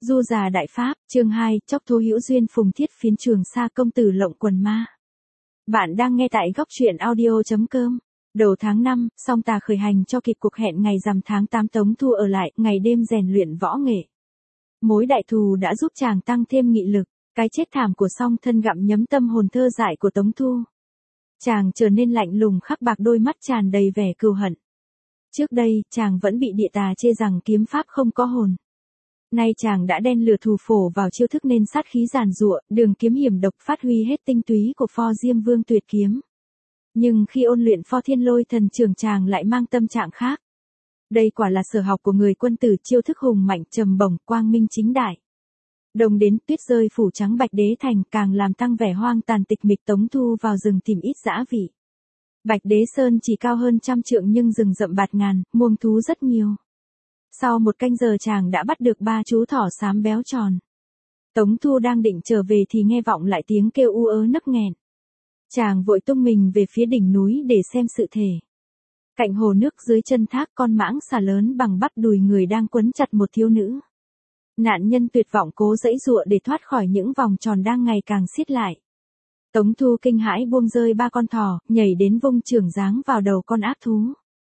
Du già đại pháp, chương 2, chóc thố hữu duyên phùng thiết phiến Trường Sa công tử lộng quần ma. Bạn đang nghe tại góc truyện audio.com. Đầu tháng 5, Song Tà khởi hành cho kịp cuộc hẹn ngày rằm tháng 8, Tống Thu ở lại, ngày đêm rèn luyện võ nghệ. Mối đại thù đã giúp chàng tăng thêm nghị lực, cái chết thảm của Song Thân gặm nhấm tâm hồn thơ dại của Tống Thu. Chàng trở nên lạnh lùng khắc bạc, đôi mắt tràn đầy vẻ cừu hận. Trước đây, chàng vẫn bị địa tà chê rằng kiếm pháp không có hồn. Nay chàng đã đen lửa thù phổ vào chiêu thức nên sát khí giàn giụa, đường kiếm hiểm độc phát huy hết tinh túy của Pho Diêm Vương tuyệt kiếm. Nhưng khi ôn luyện Pho Thiên Lôi Thần Trường, chàng lại mang tâm trạng khác. Đây quả là sở học của người quân tử, chiêu thức hùng mạnh trầm bổng, quang minh chính đại. Đồng đến tuyết rơi phủ trắng Bạch Đế Thành, càng làm tăng vẻ hoang tàn tịch mịch. Tống Thu vào rừng tìm ít dã vị. Bạch Đế Sơn chỉ cao hơn 100 trượng nhưng rừng rậm bạt ngàn, muông thú rất nhiều. Sau 1 canh giờ chàng đã bắt được 3 chú thỏ xám béo tròn. Tống Thu đang định trở về thì nghe vọng lại tiếng kêu u ớ nấc nghẹn. Chàng vội tung mình về phía đỉnh núi để xem sự thể. Cạnh hồ nước dưới chân thác, con mãng xà lớn bằng bắp đùi người đang quấn chặt một thiếu nữ. Nạn nhân tuyệt vọng cố giãy giụa để thoát khỏi những vòng tròn đang ngày càng siết lại. Tống Thu kinh hãi buông rơi 3 con thỏ, nhảy đến vung chưởng giáng vào đầu con ác thú.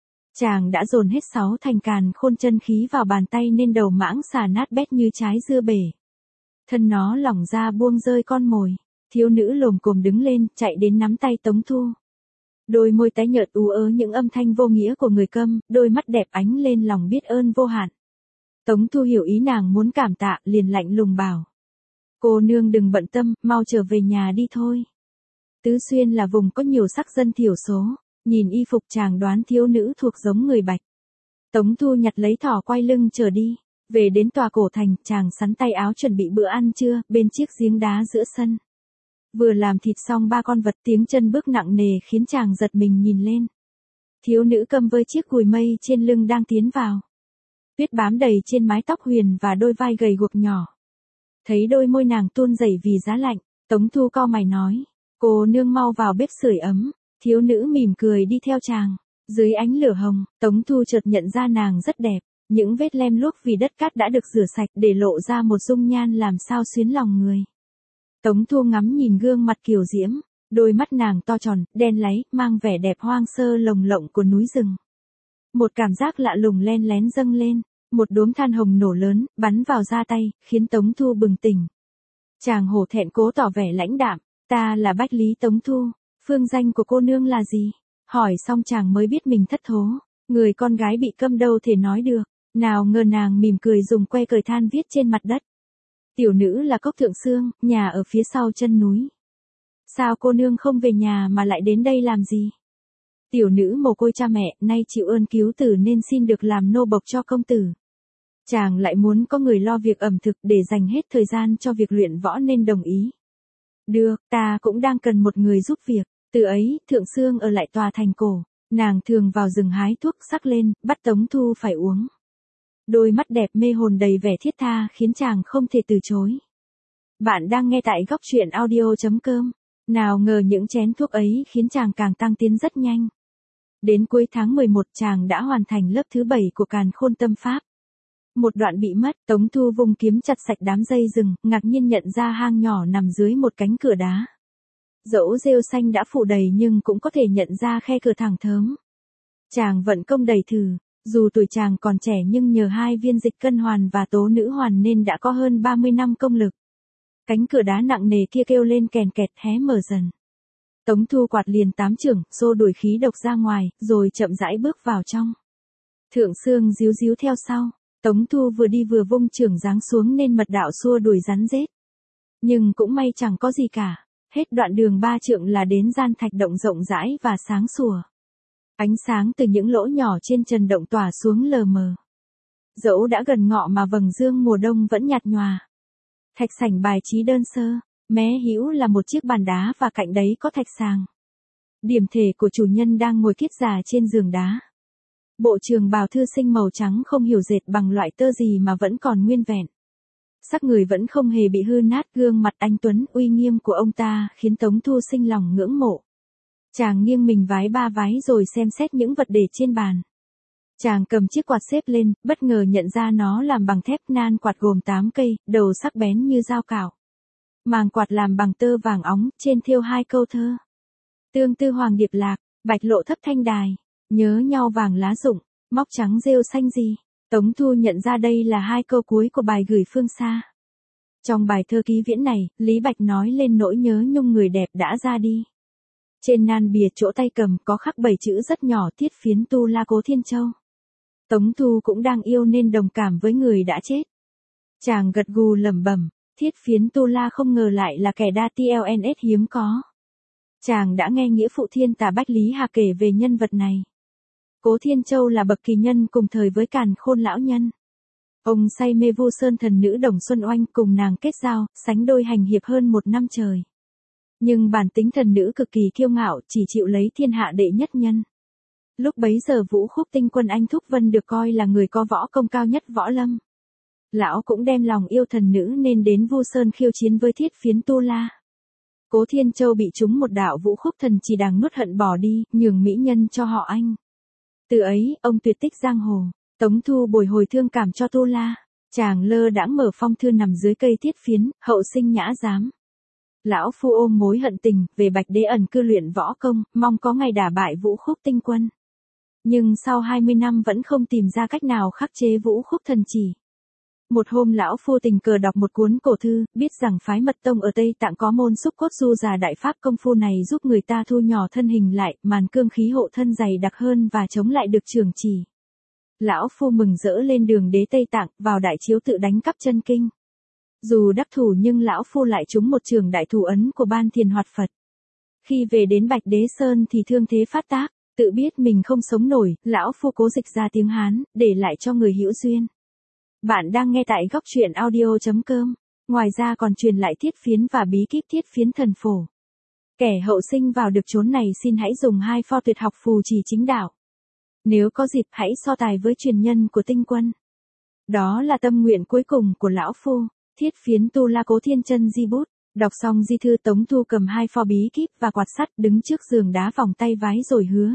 Chàng đã dồn hết 6 thành càn khôn chân khí vào bàn tay nên đầu mãng xà nát bét như trái dưa bể. Thân nó lỏng ra buông rơi con mồi. Thiếu nữ lồm cồm đứng lên, chạy đến nắm tay Tống Thu. Đôi môi tái nhợt ú ớ những âm thanh vô nghĩa của người câm, đôi mắt đẹp ánh lên lòng biết ơn vô hạn. Tống Thu hiểu ý nàng muốn cảm tạ, liền lạnh lùng bảo: "Cô nương đừng bận tâm, mau trở về nhà đi thôi." Tứ Xuyên là vùng có nhiều sắc dân thiểu số, nhìn y phục chàng đoán thiếu nữ thuộc giống người Bạch. Tống Thu nhặt lấy thỏ quay lưng trở đi. Về đến tòa cổ thành, chàng sắn tay áo chuẩn bị bữa ăn trưa, bên chiếc giếng đá giữa sân. Vừa làm thịt xong 3 con vật, tiếng chân bước nặng nề khiến chàng giật mình nhìn lên. Thiếu nữ cầm với chiếc cùi mây trên lưng đang tiến vào. Tuyết bám đầy trên mái tóc huyền và đôi vai gầy guộc nhỏ. Thấy đôi môi nàng tuôn rẩy vì giá lạnh, Tống Thu cau mày nói: "Cô nương mau vào bếp sưởi ấm." Thiếu nữ mỉm cười đi theo chàng. Dưới ánh lửa hồng, Tống Thu chợt nhận ra nàng rất đẹp. Những vết lem luốc vì đất cát đã được rửa sạch để lộ ra một dung nhan làm sao xuyến lòng người. Tống Thu ngắm nhìn gương mặt kiều diễm, đôi mắt nàng to tròn, đen láy, mang vẻ đẹp hoang sơ lồng lộng của núi rừng. Một cảm giác lạ lùng len lén dâng lên, một đốm than hồng nổ lớn, bắn vào da tay, khiến Tống Thu bừng tỉnh. Chàng hổ thẹn cố tỏ vẻ lãnh đạm: "Ta là Bách Lý Tống Thu, phương danh của cô nương là gì?" Hỏi xong chàng mới biết mình thất thố, người con gái bị câm đâu thể nói được. Nào ngờ nàng mỉm cười dùng que cởi than viết trên mặt đất: "Tiểu nữ là Cốc Thượng Sương, nhà ở phía sau chân núi." "Sao cô nương không về nhà mà lại đến đây làm gì?" "Tiểu nữ mồ côi cha mẹ, nay chịu ơn cứu tử nên xin được làm nô bộc cho công tử." Chàng lại muốn có người lo việc ẩm thực để dành hết thời gian cho việc luyện võ nên đồng ý. "Được, ta cũng đang cần một người giúp việc." Từ ấy, Thượng Sương ở lại tòa thành cổ. Nàng thường vào rừng hái thuốc sắc lên, bắt Tống Thu phải uống. Đôi mắt đẹp mê hồn đầy vẻ thiết tha khiến chàng không thể từ chối. Bạn đang nghe tại góc truyện audio.com. Nào ngờ những chén thuốc ấy khiến chàng càng tăng tiến rất nhanh. Đến cuối tháng 11 chàng đã hoàn thành lớp thứ 7 của Càn Khôn Tâm Pháp. Một đoạn bị mất, Tống Thu vung kiếm chặt sạch đám dây rừng, ngạc nhiên nhận ra hang nhỏ nằm dưới một cánh cửa đá. Dẫu rêu xanh đã phủ đầy nhưng cũng có thể nhận ra khe cửa thẳng thớm. Chàng vận công đẩy thử. Dù tuổi chàng còn trẻ nhưng nhờ 2 viên dịch cân hoàn và tố nữ hoàn nên đã có hơn 30 năm công lực. Cánh cửa đá nặng nề kia kêu lên kèn kẹt hé mở dần. Tống Thu quạt liền 8 chưởng, xô đuổi khí độc ra ngoài, rồi chậm rãi bước vào trong. Thượng Sương díu díu theo sau. Tống Thu vừa đi vừa vung chưởng giáng xuống nên mật đạo xua đuổi rắn rết. Nhưng cũng may chẳng có gì cả. Hết đoạn đường 3 trượng là đến gian thạch động rộng rãi và sáng sủa. Ánh sáng từ những lỗ nhỏ trên trần động tỏa xuống lờ mờ. Dẫu đã gần ngọ mà vầng dương mùa đông vẫn nhạt nhòa. Thạch sảnh bài trí đơn sơ, mé hữu là một chiếc bàn đá và cạnh đấy có thạch sàng. Điểm thể của chủ nhân đang ngồi kiết già trên giường đá. Bộ trường bào thư sinh màu trắng không hiểu dệt bằng loại tơ gì mà vẫn còn nguyên vẹn. Sắc người vẫn không hề bị hư nát, gương mặt anh tuấn uy nghiêm của ông ta khiến Tống Thu sinh lòng ngưỡng mộ. Chàng nghiêng mình vái 3 vái rồi xem xét những vật để trên bàn. Chàng cầm chiếc quạt xếp lên, bất ngờ nhận ra nó làm bằng thép, nan quạt gồm 8 cây, đầu sắc bén như dao cạo. Màng quạt làm bằng tơ vàng óng, trên thêu 2 câu thơ. Tương tư hoàng điệp lạc, bạch lộ thấp thanh đài, nhớ nhau vàng lá rụng, móc trắng rêu xanh gì. Tống Thu nhận ra đây là 2 câu cuối của bài gửi phương xa. Trong bài thơ ký viễn này, Lý Bạch nói lên nỗi nhớ nhung người đẹp đã ra đi. Trên nan bìa chỗ tay cầm có khắc 7 chữ rất nhỏ: Thiết Phiến Tu La Cố Thiên Châu. Tống Thu cũng đang yêu nên đồng cảm với người đã chết. Chàng gật gù lẩm bẩm, Thiết Phiến Tu La không ngờ lại là kẻ đa TLNS hiếm có. Chàng đã nghe nghĩa phụ thiên tả Bách Lý Hà kể về nhân vật này. Cố Thiên Châu là bậc kỳ nhân cùng thời với Càn Khôn lão nhân. Ông say mê Vu Sơn thần nữ Đồng Xuân Oanh, cùng nàng kết giao, sánh đôi hành hiệp hơn 1 năm trời. Nhưng bản tính thần nữ cực kỳ kiêu ngạo, chỉ chịu lấy thiên hạ đệ nhất nhân. Lúc bấy giờ Vũ Khúc Tinh Quân anh Thúc Vân được coi là người có võ công cao nhất võ lâm. Lão cũng đem lòng yêu thần nữ nên đến Vu Sơn khiêu chiến với Thiết Phiến Tu La. Cố Thiên Châu bị trúng một đạo vũ khúc thần chỉ đàng nuốt hận bỏ đi, nhường mỹ nhân cho họ anh. Từ ấy, ông tuyệt tích giang hồ. Tống Thu bồi hồi thương cảm cho Tu La. Chàng lơ đãng mở phong thư nằm dưới cây Thiết Phiến, hậu sinh nhã giám. Lão phu ôm mối hận tình, về Bạch Đế ẩn cư luyện võ công, mong có ngày đả bại Vũ Khúc Tinh Quân. Nhưng sau 20 năm vẫn không tìm ra cách nào khắc chế vũ khúc thần chỉ. Một hôm lão phu tình cờ đọc một cuốn cổ thư, biết rằng phái Mật Tông ở Tây Tạng có môn xúc cốt du già đại pháp, công phu này giúp người ta thu nhỏ thân hình lại, màn cương khí hộ thân dày đặc hơn và chống lại được trường chỉ. Lão phu mừng rỡ lên đường đế Tây Tạng, vào đại chiếu tự đánh cắp chân kinh. Dù đắc thủ nhưng lão phu lại trúng một trường đại thủ ấn của Ban Thiền Hoạt Phật. Khi về đến Bạch Đế Sơn thì thương thế phát tác, tự biết mình không sống nổi, lão phu cố dịch ra tiếng Hán, để lại cho người hữu duyên. Bạn đang nghe tại góc truyện audio.com. Ngoài ra còn truyền lại Thiết Phiến và bí kíp Thiết Phiến thần phổ. Kẻ hậu sinh vào được chốn này xin hãy dùng 2 pho tuyệt học phù trì chính đạo. Nếu có dịp hãy so tài với truyền nhân của Tinh Quân. Đó là tâm nguyện cuối cùng của lão phu. Thiết Phiến Tu La Cố Thiên Chân di bút. Đọc xong di thư, Tống Thu cầm 2 pho bí kíp và quạt sắt, đứng trước giường đá vòng tay vái rồi hứa.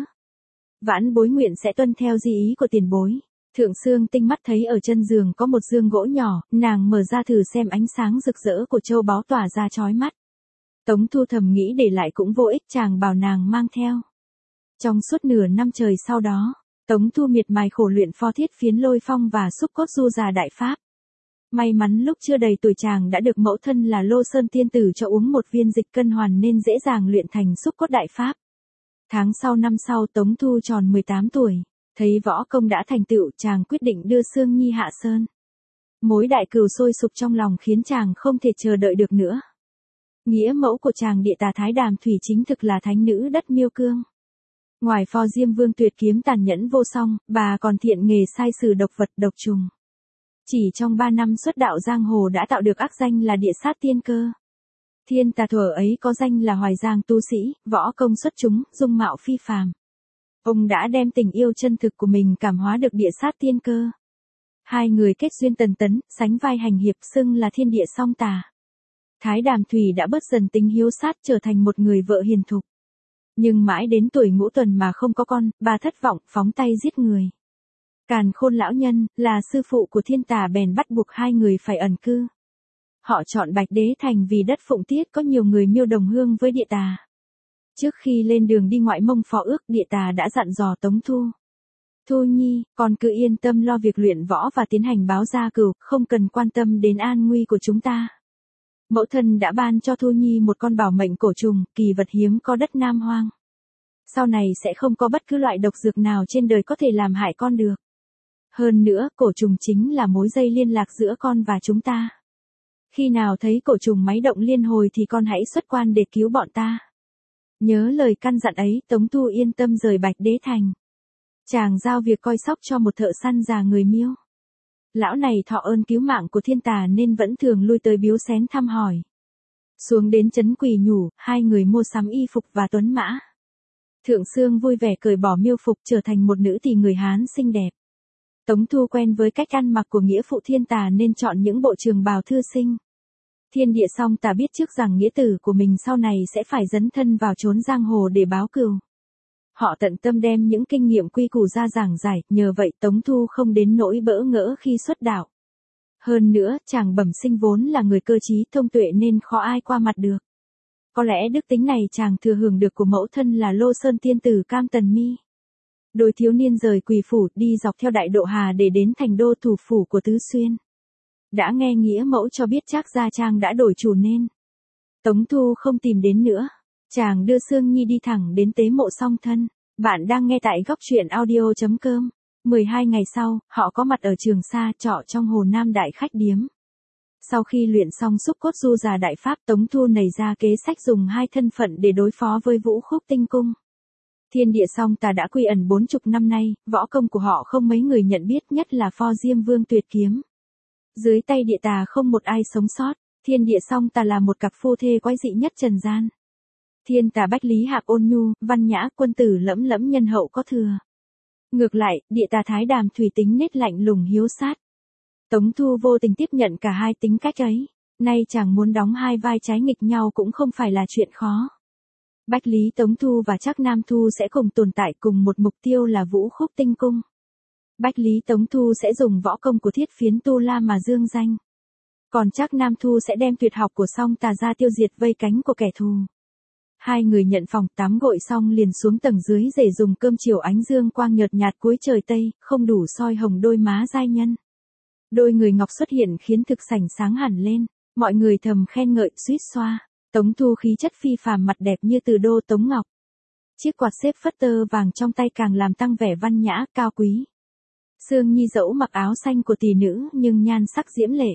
Vãn bối nguyện sẽ tuân theo di ý của tiền bối. Thượng Sương Tinh mắt thấy ở chân giường có một dương gỗ nhỏ, nàng mở ra thử xem, ánh sáng rực rỡ của châu báu tỏa ra chói mắt. Tống Thu thầm nghĩ để lại cũng vô ích, chàng bảo nàng mang theo. Trong suốt nửa năm trời sau đó, Tống Thu miệt mài khổ luyện pho Thiết Phiến Lôi Phong và xúc cốt du già đại pháp. May mắn lúc chưa đầy tuổi chàng đã được mẫu thân là Lô Sơn Tiên Tử cho uống một viên dịch cân hoàn nên dễ dàng luyện thành xúc cốt đại pháp. Tháng sau năm sau Tống Thu tròn 18 tuổi. Thấy võ công đã thành tựu, chàng quyết định đưa Sương Nhi hạ sơn. Mối đại cừu sôi sục trong lòng khiến chàng không thể chờ đợi được nữa. Nghĩa mẫu của chàng Địa Tà Thái Đàm Thủy chính thực là thánh nữ đất Miêu Cương. Ngoài pho Diêm Vương tuyệt kiếm tàn nhẫn vô song, bà còn thiện nghề sai sử độc vật độc trùng. Chỉ trong 3 năm xuất đạo giang hồ đã tạo được ác danh là địa sát tiên cơ. Thiên tà thuở ấy có danh là Hoài Giang tu sĩ, võ công xuất chúng, dung mạo phi phàm. Ông đã đem tình yêu chân thực của mình cảm hóa được địa sát tiên cơ. 2 người kết duyên tần tấn, sánh vai hành hiệp, xưng là thiên địa song tà. Thái Đàm Thủy đã bớt dần tính hiếu sát, trở thành một người vợ hiền thục. Nhưng mãi đến tuổi ngũ tuần mà không có con, bà thất vọng, phóng tay giết người. Càn Khôn lão nhân, là sư phụ của thiên tà, bèn bắt buộc 2 người phải ẩn cư. Họ chọn Bạch Đế Thành vì đất Phụng Tiết có nhiều người Miêu đồng hương với địa tà. Trước khi lên đường đi ngoại mông phó ước, địa tà đã dặn dò Tống Thu. Thu Nhi, con cứ yên tâm lo việc luyện võ và tiến hành báo gia cửu, không cần quan tâm đến an nguy của chúng ta. Mẫu thân đã ban cho Thu Nhi một con bảo mệnh cổ trùng, kỳ vật hiếm có đất Nam Hoang. Sau này sẽ không có bất cứ loại độc dược nào trên đời có thể làm hại con được. Hơn nữa, cổ trùng chính là mối dây liên lạc giữa con và chúng ta. Khi nào thấy cổ trùng máy động liên hồi thì con hãy xuất quan để cứu bọn ta. Nhớ lời căn dặn ấy, Tống Thu yên tâm rời Bạch Đế Thành. Chàng giao việc coi sóc cho một thợ săn già người Miêu. Lão này thọ ơn cứu mạng của thiên tà nên vẫn thường lui tới biếu xén thăm hỏi. Xuống đến trấn Quỳ Nhủ, 2 người mua sắm y phục và tuấn mã. Thượng Sương vui vẻ cởi bỏ miêu phục, trở thành một nữ tỳ người Hán xinh đẹp. Tống Thu quen với cách ăn mặc của nghĩa phụ thiên tà nên chọn những bộ trường bào thư sinh. Thiên địa song tà biết trước rằng nghĩa tử của mình sau này sẽ phải dấn thân vào chốn giang hồ để báo cừu. Họ tận tâm đem những kinh nghiệm quy củ ra giảng giải, nhờ vậy Tống Thu không đến nỗi bỡ ngỡ khi xuất đạo. Hơn nữa, chàng bẩm sinh vốn là người cơ trí thông tuệ nên khó ai qua mặt được. Có lẽ đức tính này chàng thừa hưởng được của mẫu thân là Lô Sơn tiên tử Cam Tần Mi. Đôi thiếu niên rời Quỳ phủ đi dọc theo Đại Độ Hà để đến thành đô thủ phủ của Tứ Xuyên. Đã nghe nghĩa mẫu cho biết Trác gia trang đã đổi chủ nên Tống Thu không tìm đến nữa. Chàng đưa Sương Nhi đi thẳng đến tế mộ song thân. Bạn đang nghe tại góc truyện audio.com. 12 ngày sau, họ có mặt ở Trường Sa, trọ trong Hồ Nam Đại Khách Điếm. Sau khi luyện xong xúc cốt du già đại pháp, Tống Thu nảy ra kế sách dùng hai thân phận để đối phó với Vũ Khúc Tinh Cung. Thiên địa song tà đã quy ẩn 40 năm nay, võ công của họ không mấy người nhận biết, nhất là Pho Diêm Vương tuyệt kiếm. Dưới tay địa tà không một ai sống sót. Thiên địa song tà là một cặp phu thê quái dị nhất trần gian. Thiên tà bách lý hạc ôn nhu, văn nhã, quân tử lẫm lẫm, nhân hậu có thừa. Ngược lại, địa tà thái đàm thủy tính nết lạnh lùng hiếu sát. Tống Thu vô tình tiếp nhận cả hai tính cách ấy. Nay chàng muốn đóng hai vai trái nghịch nhau cũng không phải là chuyện khó. Bách lý Tống Thu và Trác Nam Thu sẽ cùng tồn tại cùng một mục tiêu là Vũ Khúc Tinh Cung. Bách lý Tống Thu sẽ dùng võ công của Thiết Phiến Tu La mà dương danh. Còn Trác Nam Thu sẽ đem tuyệt học của song tà ra tiêu diệt vây cánh của kẻ thù. Hai người nhận phòng tắm gội xong liền xuống tầng dưới để dùng cơm chiều ánh dương quang nhợt nhạt cuối trời Tây, không đủ soi hồng đôi má giai nhân. Đôi người ngọc xuất hiện khiến thực sảnh sáng hẳn lên, mọi người thầm khen ngợi suýt xoa. Tống Thu khí chất phi phàm, mặt đẹp như từ đô Tống Ngọc. Chiếc quạt xếp phất tơ vàng trong tay càng làm tăng vẻ văn nhã, cao quý. Sương Nhi dẫu mặc áo xanh của tỷ nữ nhưng nhan sắc diễm lệ.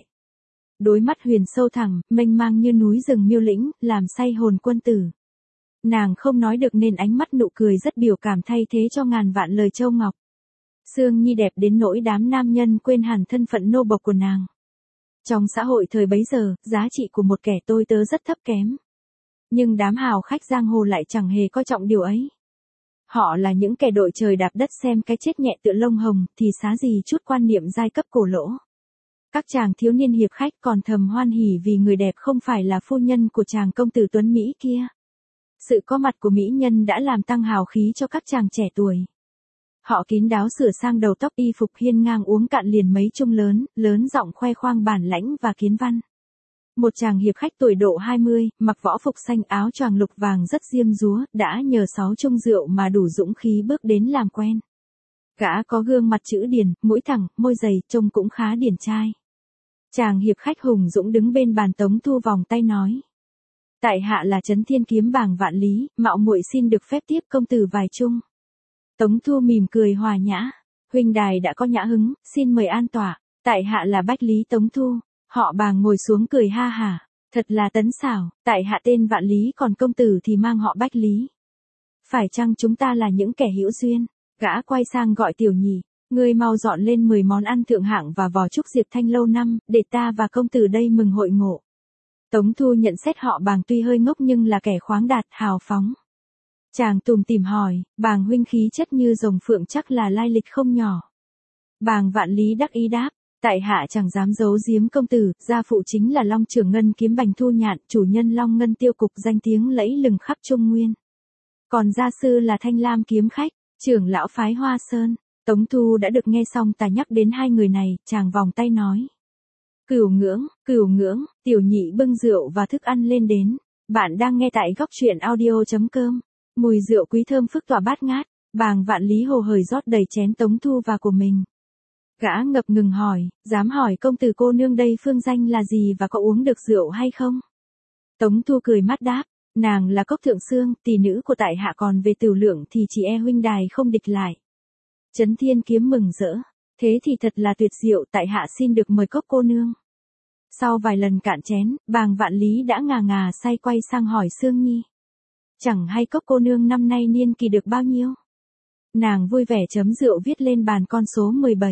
Đôi mắt huyền sâu thẳm, mênh mang như núi rừng miêu lĩnh, làm say hồn quân tử. Nàng không nói được nên ánh mắt nụ cười rất biểu cảm thay thế cho ngàn vạn lời châu ngọc. Sương Nhi đẹp đến nỗi đám nam nhân quên hẳn thân phận nô bộc của nàng. Trong xã hội thời bấy giờ, giá trị của một kẻ tôi tớ rất thấp kém. Nhưng đám hào khách giang hồ lại chẳng hề coi trọng điều ấy. Họ là những kẻ đội trời đạp đất xem cái chết nhẹ tựa lông hồng, thì xá gì chút quan niệm giai cấp cổ lỗ. Các chàng thiếu niên hiệp khách còn thầm hoan hỉ vì người đẹp không phải là phu nhân của chàng công tử tuấn Mỹ kia. Sự có mặt của mỹ nhân đã làm tăng hào khí cho các chàng trẻ tuổi. Họ kín đáo sửa sang đầu tóc, y phục hiên ngang, uống cạn liền mấy chung lớn giọng khoe khoang bản lãnh và kiến văn. Một chàng hiệp khách tuổi độ 20, mặc võ phục xanh áo choàng lục vàng rất diêm dúa, đã nhờ 6 chung rượu mà đủ dũng khí bước đến làm quen. Gã có gương mặt chữ điển, mũi thẳng, môi dày, trông cũng khá điển trai. Chàng hiệp khách hùng dũng đứng bên bàn. Tống Thu vòng tay nói: Tại hạ là Trấn Thiên Kiếm Bảng Vạn Lý, mạo muội xin được phép tiếp công tử vài chung. Tống Thu mỉm cười hòa nhã: Huynh đài đã có nhã hứng, xin mời an tọa. Tại hạ là Bách Lý Tống Thu. Họ Bàng ngồi xuống cười ha hả: Thật là tấn xảo, tại hạ tên Vạn Lý, còn công tử thì mang họ Bách Lý. Phải chăng chúng ta là những kẻ hữu duyên? Gã quay sang gọi Tiểu Nhị: Ngươi mau dọn lên 10 món ăn thượng hạng và vò chúc diệp thanh lâu năm, để ta và công tử đây mừng hội ngộ. Tống Thu nhận xét họ Bàng tuy hơi ngốc nhưng là kẻ khoáng đạt, hào phóng. Chàng tủm tỉm hỏi: Bàng huynh khí chất như rồng phượng, chắc là lai lịch không nhỏ. Bàng Vạn Lý đắc ý đáp: Tại hạ chẳng dám giấu giếm công tử, gia phụ chính là Long Trưởng Ngân Kiếm Bành Thu Nhạn, chủ nhân Long Ngân Tiêu Cục danh tiếng lẫy lừng khắp Trung Nguyên. Còn gia sư là Thanh Lam Kiếm Khách, trưởng lão phái Hoa Sơn. Tống Thu đã được nghe xong ta nhắc đến hai người này, chàng vòng tay nói: Cửu ngưỡng, Tiểu Nhị bưng rượu và thức ăn lên đến. Bạn đang nghe tại góc truyện audio.com. Mùi rượu quý thơm phức tỏa bát ngát. Bàng Vạn Lý hồ hởi rót đầy chén Tống Thu và của mình. Gã ngập ngừng hỏi: Dám hỏi công tử cô nương đây phương danh là gì và có uống được rượu hay không? Tống Thu cười mắt đáp: Nàng là Cốc Thượng Sương, tỷ nữ của tại hạ, còn về Tửu Lượng thì chỉ e huynh đài không địch lại. Trấn Thiên Kiếm mừng rỡ: Thế thì thật là tuyệt diệu, tại hạ xin được mời Cốc cô nương. Sau vài lần cạn chén, Bàng Vạn Lý đã ngà ngà say quay sang hỏi Sương Nhi: Chẳng hay Cốc cô nương năm nay niên kỳ được bao nhiêu? Nàng vui vẻ chấm rượu viết lên bàn con số 17.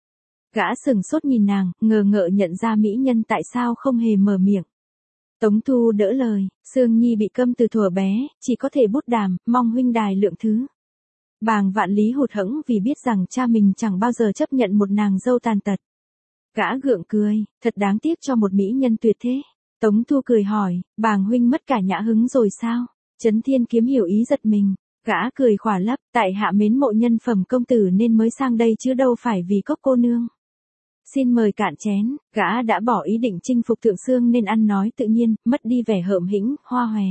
Gã sừng sốt nhìn nàng, ngờ ngợ nhận ra mỹ nhân tại sao không hề mở miệng. Tống Thu đỡ lời: Sương Nhi bị câm từ thuở bé, chỉ có thể bút đàm, mong huynh đài lượng thứ. Bàng Vạn Lý hụt hẫng vì biết rằng cha mình chẳng bao giờ chấp nhận một nàng dâu tàn tật. Gã gượng cười: Thật đáng tiếc cho một mỹ nhân tuyệt thế. Tống Thu cười hỏi: Bàng huynh mất cả nhã hứng rồi sao? Trấn Thiên Kiếm hiểu ý giật mình. Gã cười khỏa lấp, tại hạ mến mộ nhân phẩm công tử nên mới sang đây chứ đâu phải vì cốc cô nương. Xin mời cạn chén, gã đã bỏ ý định chinh phục Thượng Sương nên ăn nói tự nhiên, mất đi vẻ hợm hĩnh, hoa hòe.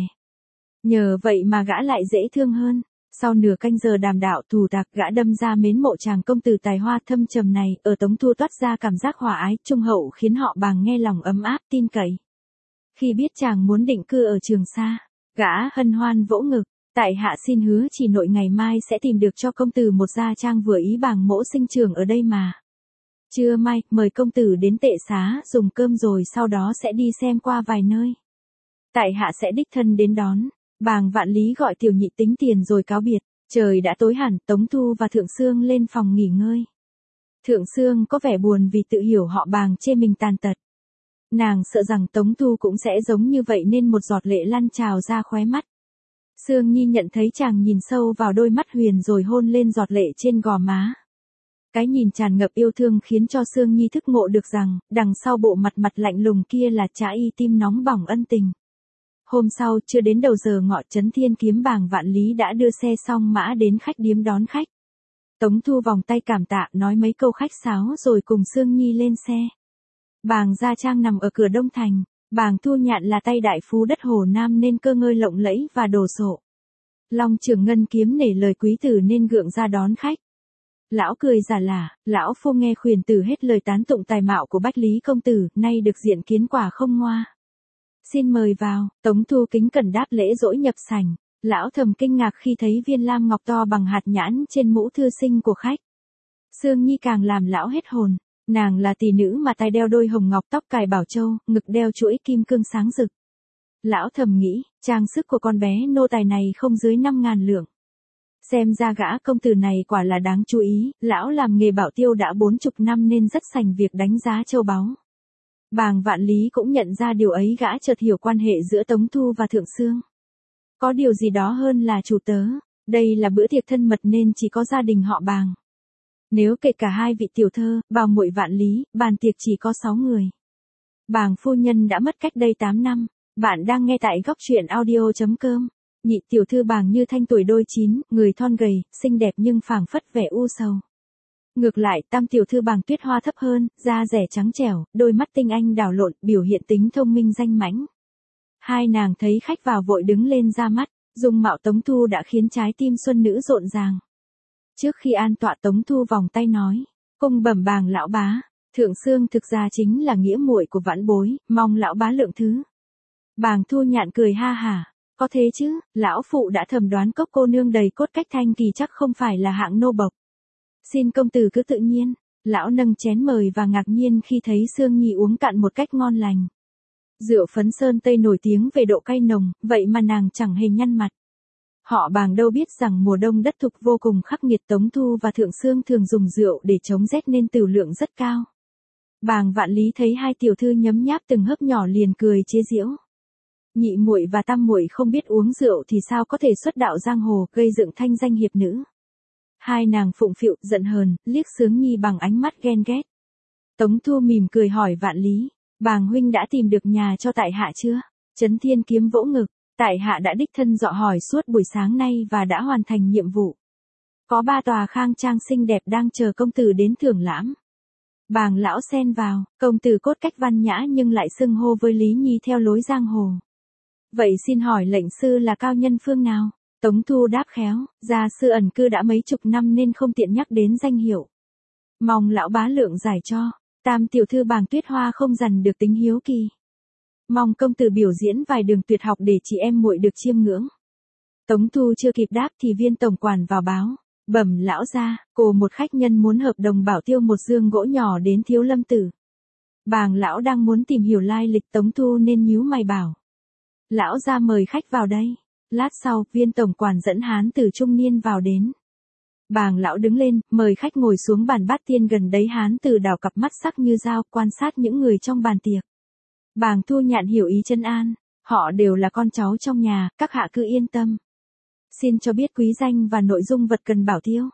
Nhờ vậy mà gã lại dễ thương hơn. Sau nửa canh giờ đàm đạo thù tạc, gã đâm ra mến mộ chàng công tử tài hoa thâm trầm này, ở Tống Thu toát ra cảm giác hòa ái, trung hậu khiến họ Bàng nghe lòng ấm áp, tin cậy. Khi biết chàng muốn định cư ở Trường Sa, gã hân hoan vỗ ngực, tại hạ xin hứa chỉ nội ngày mai sẽ tìm được cho công tử một gia trang vừa ý Bàng mỗ sinh trưởng ở đây mà. Trưa mai, mời công tử đến Tệ Xá dùng cơm rồi sau đó sẽ đi xem qua vài nơi. Tại hạ sẽ đích thân đến đón. Bàng Vạn Lý gọi Tiểu Nhị tính tiền rồi cáo biệt. Trời đã tối hẳn, Tống Thu và Thượng Sương lên phòng nghỉ ngơi. Thượng Sương có vẻ buồn vì tự hiểu họ Bàng chê mình tàn tật. Nàng sợ rằng Tống Thu cũng sẽ giống như vậy nên một giọt lệ lăn trào ra khóe mắt. Sương Nhi nhận thấy chàng nhìn sâu vào đôi mắt huyền rồi hôn lên giọt lệ trên gò má. Cái nhìn tràn ngập yêu thương khiến cho Sương Nhi thức ngộ được rằng, đằng sau bộ mặt lạnh lùng kia là trái tim nóng bỏng ân tình. Hôm sau, chưa đến đầu giờ ngọ, Trấn Thiên Kiếm Bàng Vạn Lý đã đưa xe song mã đến khách điếm đón khách. Tống Thu vòng tay cảm tạ, nói mấy câu khách sáo rồi cùng Sương Nhi lên xe. Bàng gia trang nằm ở cửa Đông Thành. Bàng Thu Nhạn là tay đại phú đất Hồ Nam nên cơ ngơi lộng lẫy và đồ sộ. Long Trường Ngân kiếm nể lời quý tử nên gượng ra đón khách. Lão cười giả lả, lão phu nghe khuyển tử hết lời tán tụng tài mạo của Bách Lý công tử, nay được diện kiến quả không ngoa. Xin mời vào. Tống Thu kính cẩn đáp lễ dỗi nhập sảnh. Lão thầm kinh ngạc khi thấy viên lam ngọc to bằng hạt nhãn trên mũ thư sinh của khách. Sương Nhi càng làm lão hết hồn. Nàng là tỷ nữ mà tai đeo đôi hồng ngọc, tóc cài bảo châu, ngực đeo chuỗi kim cương sáng rực. Lão thầm nghĩ, trang sức của con bé nô tài này không dưới 5.000 lượng. Xem ra gã công tử này quả là đáng chú ý, lão làm nghề bảo tiêu đã 40 năm nên rất sành việc đánh giá châu báu. Bàng Vạn Lý cũng nhận ra điều ấy, gã chợt hiểu quan hệ giữa Tống Thu và Thượng Sương. Có điều gì đó hơn là chủ tớ, đây là bữa tiệc thân mật nên chỉ có gia đình họ Bàng. Nếu kể cả hai vị tiểu thơ, bảo muội Vạn Lý, bàn tiệc chỉ có 6 người. Bàng phu nhân đã mất cách đây 8 năm. Bạn đang nghe tại góc truyện audio.com. Nhị tiểu thư Bàng Như Thanh tuổi đôi 9, người thon gầy, xinh đẹp nhưng phảng phất vẻ u sầu. Ngược lại, tam tiểu thư Bàng Tuyết Hoa thấp hơn, da rẻ trắng trẻo, đôi mắt tinh anh đảo lộn, biểu hiện tính thông minh danh mãnh. Hai nàng thấy khách vào vội đứng lên ra mắt, dung mạo Tống Thu đã khiến trái tim xuân nữ rộn ràng. Trước khi an tọa, Tống Thu vòng tay nói, cung bẩm Bàng lão bá, Thượng Sương thực ra chính là nghĩa muội của vãn bối, mong lão bá lượng thứ. Bàng Thu Nhạn cười ha hả, có thế chứ, lão phụ đã thầm đoán cốc cô nương đầy cốt cách thanh kỳ chắc không phải là hạng nô bộc. Xin công tử cứ tự nhiên. Lão nâng chén mời và ngạc nhiên khi thấy Sương Nhi uống cạn một cách ngon lành. Rượu Phấn Sơn Tây nổi tiếng về độ cay nồng, vậy mà nàng chẳng hề nhăn mặt. Họ Bàng đâu biết rằng mùa đông đất thục vô cùng khắc nghiệt, Tống Thu và Thượng Sương thường dùng rượu để chống rét nên tửu lượng rất cao. Bàng Vạn Lý thấy hai tiểu thư nhấm nháp từng hớp nhỏ liền cười chế giễu. Nhị muội và tam muội không biết uống rượu thì sao có thể xuất đạo giang hồ, gây dựng thanh danh hiệp nữ. Hai nàng phụng phịu, giận hờn, liếc Sương Nhi bằng ánh mắt ghen ghét. Tống Thu mỉm cười hỏi Vạn Lý, Bàng huynh đã tìm được nhà cho tại hạ chưa? Trấn Thiên Kiếm vỗ ngực, tại hạ đã đích thân dọ hỏi suốt buổi sáng nay và đã hoàn thành nhiệm vụ. Có 3 tòa khang trang xinh đẹp đang chờ công tử đến thưởng lãm. Bàng lão xen vào, công tử cốt cách văn nhã nhưng lại xưng hô với Lý Nhi theo lối giang hồ. Vậy xin hỏi lệnh sư là cao nhân phương nào? Tống Thu đáp khéo, gia sư ẩn cư đã mấy chục năm nên không tiện nhắc đến danh hiệu. Mong lão bá lượng giải cho, tam tiểu thư Bàng Tuyết Hoa không dằn được tính hiếu kỳ. Mong công tử biểu diễn vài đường tuyệt học để chị em muội được chiêm ngưỡng. Tống Thu chưa kịp đáp thì viên tổng quản vào báo, bẩm lão gia, cô một khách nhân muốn hợp đồng bảo tiêu một dương gỗ nhỏ đến Thiếu Lâm Tử. Bàng lão đang muốn tìm hiểu lai lịch Tống Thu nên nhíu mày bảo. Lão gia mời khách vào đây. Lát sau, viên tổng quản dẫn hán tử trung niên vào đến. Bàng lão đứng lên, mời khách ngồi xuống bàn bát tiên gần đấy, hán tử đảo cặp mắt sắc như dao, quan sát những người trong bàn tiệc. Bàng Thu Nhạn hiểu ý trấn an, họ đều là con cháu trong nhà, các hạ cứ yên tâm. Xin cho biết quý danh và nội dung vật cần bảo tiêu.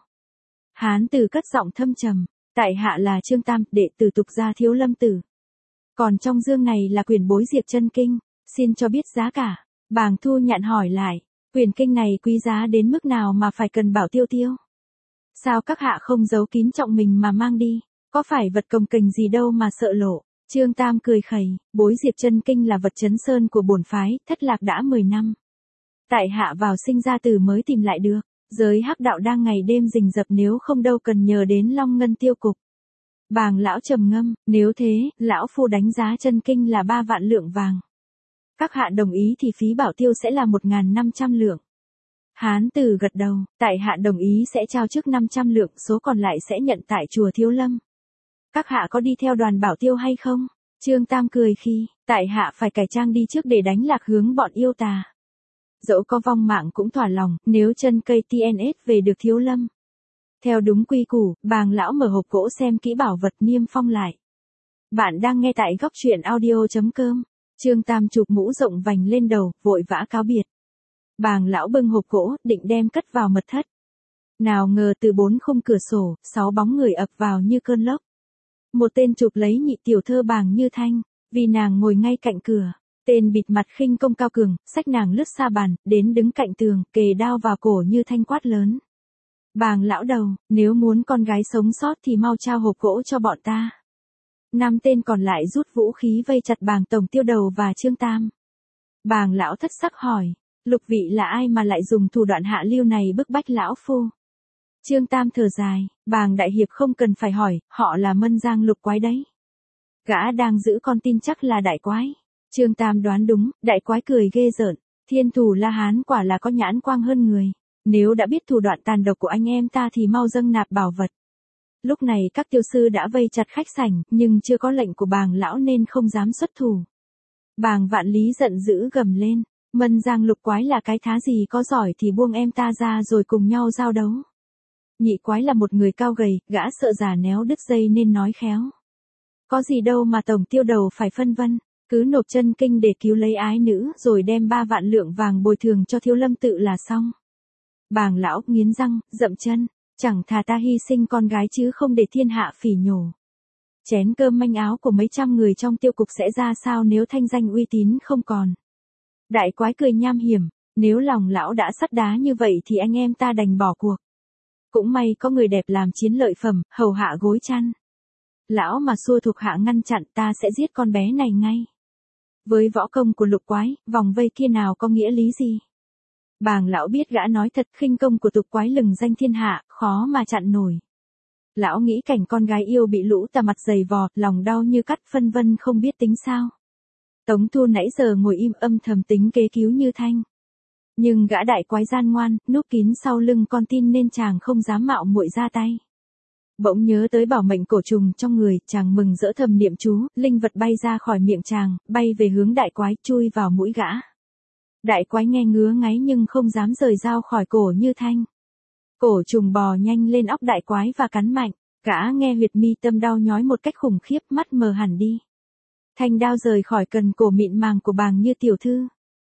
Hán tử cất giọng thâm trầm, tại hạ là Trương Tam, đệ tử tục gia Thiếu Lâm Tử. Còn trong dương này là quyển bối Diệp Chân Kinh, xin cho biết giá cả. Bàng Thu Nhạn hỏi lại, Quyển kinh này quý giá đến mức nào mà phải cần bảo Tiêu Tiêu? Sao các hạ không giấu kín trọng mình mà mang đi? Có phải vật cồng kềnh gì đâu mà sợ lộ? Trương Tam cười khẩy, bối Diệp chân kinh là vật chấn sơn của bổn phái, thất lạc đã 10 năm. Tại hạ vào sinh ra tử mới tìm lại được, giới hắc đạo đang ngày đêm rình rập, nếu không đâu cần nhờ đến Long Ngân Tiêu Cục. Bàng lão trầm ngâm, nếu thế, lão phu đánh giá chân kinh là 3 vạn lượng vàng. Các hạ đồng ý thì phí bảo tiêu sẽ là 1.500 lượng. Hán Tử gật đầu, tại hạ đồng ý sẽ trao trước 500 lượng, số còn lại sẽ nhận tại chùa Thiếu Lâm. Các hạ có đi theo đoàn bảo tiêu hay không? Trương Tam cười khi, tại hạ phải cải trang đi trước để đánh lạc hướng bọn yêu tà. Dẫu có vong mạng cũng thỏa lòng, nếu chân cây TNS về được Thiếu Lâm. Theo đúng quy củ, Bàng lão mở hộp gỗ xem kỹ bảo vật, niêm phong lại. Bạn đang nghe tại góc truyện audio.com. Trương Tam chụp mũ rộng vành lên đầu, vội vã cáo biệt. Bàng lão bưng hộp gỗ, định đem cất vào mật thất. Nào ngờ từ 4 khung cửa sổ, 6 bóng người ập vào như cơn lốc. Một tên chụp lấy nhị tiểu thơ Bàng Như Thanh, vì nàng ngồi ngay cạnh cửa. Tên bịt mặt khinh công cao cường, xách nàng lướt xa bàn, đến đứng cạnh tường, kề đao vào cổ Như Thanh quát lớn. Bàng lão đầu, nếu muốn con gái sống sót thì mau trao hộp gỗ cho bọn ta. 5 tên còn lại rút vũ khí vây chặt Bàng tổng tiêu đầu và Trương Tam. Bàng lão thất sắc hỏi, lục vị là ai mà lại dùng thủ đoạn hạ lưu này bức bách lão phu? Trương Tam thở dài, Bàng đại hiệp không cần phải hỏi, họ là Mân Giang Lục Quái đấy. Gã đang giữ con tin chắc là đại quái. Trương Tam đoán đúng, đại quái cười ghê rợn, thiên thủ La Hán quả là có nhãn quang hơn người. Nếu đã biết thủ đoạn tàn độc của anh em ta thì mau dâng nạp bảo vật. Lúc này các tiêu sư đã vây chặt khách sảnh, nhưng chưa có lệnh của Bàng lão nên không dám xuất thủ. Bàng Vạn Lý giận dữ gầm lên, Mân Giang Lục Quái là cái thá gì, có giỏi thì buông em ta ra rồi cùng nhau giao đấu. Nhị quái là một người cao gầy, gã sợ già néo đứt dây nên nói khéo. Có gì đâu mà tổng tiêu đầu phải phân vân, cứ nộp chân kinh để cứu lấy ái nữ rồi đem 3 vạn lượng vàng bồi thường cho Thiếu Lâm tự là xong. Bàng lão nghiến răng, dậm chân, chẳng thà ta hy sinh con gái chứ không để thiên hạ phỉ nhổ. Chén cơm manh áo của mấy trăm người trong tiêu cục sẽ ra sao nếu thanh danh uy tín không còn. Đại quái cười nham hiểm, nếu lòng lão đã sắt đá như vậy thì anh em ta đành bỏ cuộc. Cũng may có người đẹp làm chiến lợi phẩm, hầu hạ gối chăn. Lão mà xua thuộc hạ ngăn chặn, ta sẽ giết con bé này ngay. Với võ công của Lục Quái, vòng vây kia nào có nghĩa lý gì. Bàng lão biết gã nói thật, khinh công của Tục Quái lừng danh thiên hạ, khó mà chặn nổi. Lão nghĩ cảnh con gái yêu bị lũ tà mặt dày vò, lòng đau như cắt, phân vân không biết tính sao. Tống Thu nãy giờ ngồi im âm thầm tính kế cứu Như Thanh. Nhưng gã đại quái gian ngoan, núp kín sau lưng con tin nên chàng không dám mạo muội ra tay. Bỗng nhớ tới bảo mệnh cổ trùng trong người, chàng mừng rỡ thầm niệm chú, linh vật bay ra khỏi miệng chàng, bay về hướng đại quái, chui vào mũi gã. Đại quái nghe ngứa ngáy nhưng không dám rời dao khỏi cổ Như Thanh. Cổ trùng bò nhanh lên óc đại quái và cắn mạnh, gã nghe huyệt mi tâm đau nhói một cách khủng khiếp, mắt mờ hẳn đi. Thanh đao rời khỏi cần cổ mịn màng của Bàng Như tiểu thư.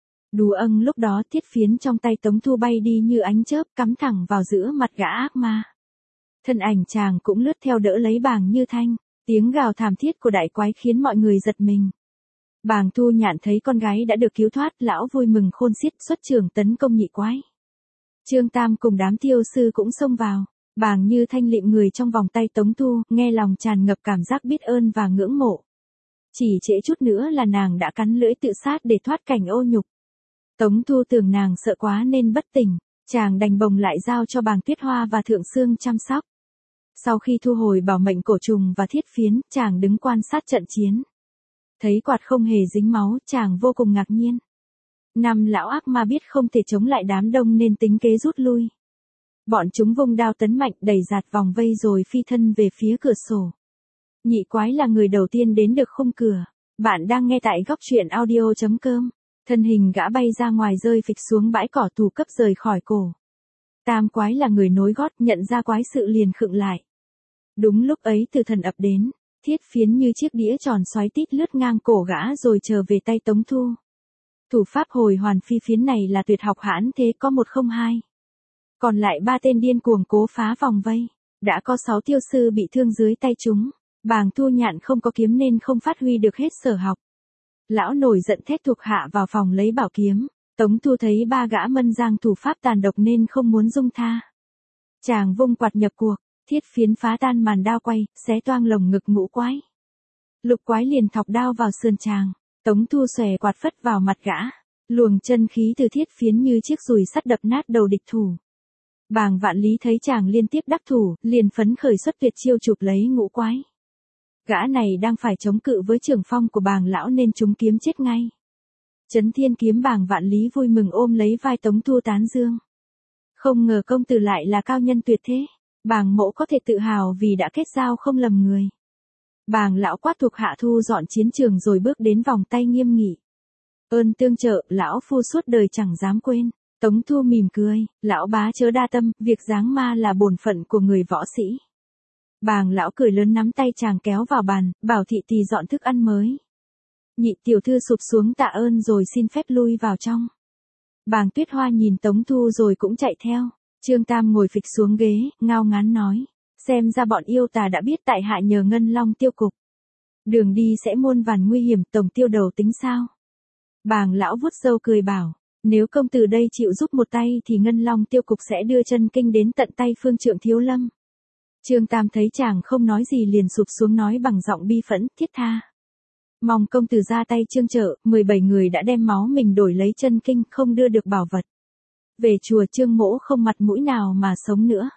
Đù âng, lúc đó thiết phiến trong tay Tống Thu bay đi như ánh chớp, cắm thẳng vào giữa mặt gã ác ma. Thân ảnh chàng cũng lướt theo đỡ lấy Bàng Như Thanh, tiếng gào thảm thiết của đại quái khiến mọi người giật mình. Bàng Thu Nhạn thấy con gái đã được cứu thoát, lão vui mừng khôn xiết, xuất trường tấn công nhị quái. Trương Tam cùng đám tiêu sư cũng xông vào, Bàng Như Thanh lịm người trong vòng tay Tống Thu, nghe lòng tràn ngập cảm giác biết ơn và ngưỡng mộ. Chỉ trễ chút nữa là nàng đã cắn lưỡi tự sát để thoát cảnh ô nhục. Tống Thu tưởng nàng sợ quá nên bất tỉnh, chàng đành bồng lại giao cho Bàng Tuyết Hoa và Thượng Sương chăm sóc. Sau khi thu hồi bảo mệnh cổ trùng và thiết phiến, chàng đứng quan sát trận chiến. Thấy quạt không hề dính máu, chàng vô cùng ngạc nhiên. Năm lão ác ma biết không thể chống lại đám đông nên tính kế rút lui. Bọn chúng vung đao tấn mạnh, đẩy giạt vòng vây rồi phi thân về phía cửa sổ. Nhị quái là người đầu tiên đến được khung cửa. Bạn đang nghe tại góc truyện audio.com. Thân hình gã bay ra ngoài rơi phịch xuống bãi cỏ, thủ cấp rời khỏi cổ. Tam quái là người nối gót, nhận ra quái sự liền khựng lại. Đúng lúc ấy Từ Thần ập đến, thiết phiến như chiếc đĩa tròn xoáy tít lướt ngang cổ gã rồi trở về tay Tống Thu. Thủ pháp hồi hoàn phi phiến này là tuyệt học hãn thế, có 102. Còn lại 3 tên điên cuồng cố phá vòng vây, đã có 6 tiêu sư bị thương dưới tay chúng. Bàng Thu Nhạn không có kiếm nên không phát huy được hết sở học. Lão nổi giận thét thuộc hạ vào phòng lấy bảo kiếm, Tống Thu thấy ba gã Mân Giang thủ pháp tàn độc nên không muốn dung tha. Chàng vung quạt nhập cuộc, thiết phiến phá tan màn đao quay, xé toang lồng ngực ngũ quái. Lục quái liền thọc đao vào sườn chàng, Tống Thu xòe quạt phất vào mặt gã, luồng chân khí từ thiết phiến như chiếc dùi sắt đập nát đầu địch thủ. Bàng Vạn Lý thấy chàng liên tiếp đắc thủ, liền phấn khởi xuất tuyệt chiêu chụp lấy ngũ quái. Gã này đang phải chống cự với trường phong của Bàng lão nên trúng kiếm chết ngay. Chấn Thiên kiếm Bàng Vạn Lý vui mừng ôm lấy vai Tống Thu tán dương. Không ngờ công tử lại là cao nhân tuyệt thế, Bàng mỗ có thể tự hào vì đã kết giao không lầm người. Bàng lão quát thuộc hạ thu dọn chiến trường rồi bước đến vòng tay nghiêm nghị. Ơn tương trợ, lão phu suốt đời chẳng dám quên. Tống Thu mỉm cười, lão bá chớ đa tâm, việc giáng ma là bổn phận của người võ sĩ. Bàng lão cười lớn nắm tay chàng kéo vào bàn, bảo thị tỳ dọn thức ăn mới. Nhị tiểu thư sụp xuống tạ ơn rồi xin phép lui vào trong. Bàng Tuyết Hoa nhìn Tống Thu rồi cũng chạy theo. Trương Tam ngồi phịch xuống ghế, ngao ngán nói. Xem ra bọn yêu tà đã biết tại hạ nhờ Ngân Long tiêu cục. Đường đi sẽ muôn vàn nguy hiểm, tổng tiêu đầu tính sao? Bàng lão vuốt râu cười bảo. Nếu công tử đây chịu giúp một tay thì Ngân Long tiêu cục sẽ đưa chân kinh đến tận tay phương trượng Thiếu Lâm. Trương Tam thấy chàng không nói gì liền sụp xuống nói bằng giọng bi phẫn, thiết tha. Mong công tử ra tay trương trợ, 17 người đã đem máu mình đổi lấy chân kinh không đưa được bảo vật. Về chùa Trương mỗ không mặt mũi nào mà sống nữa.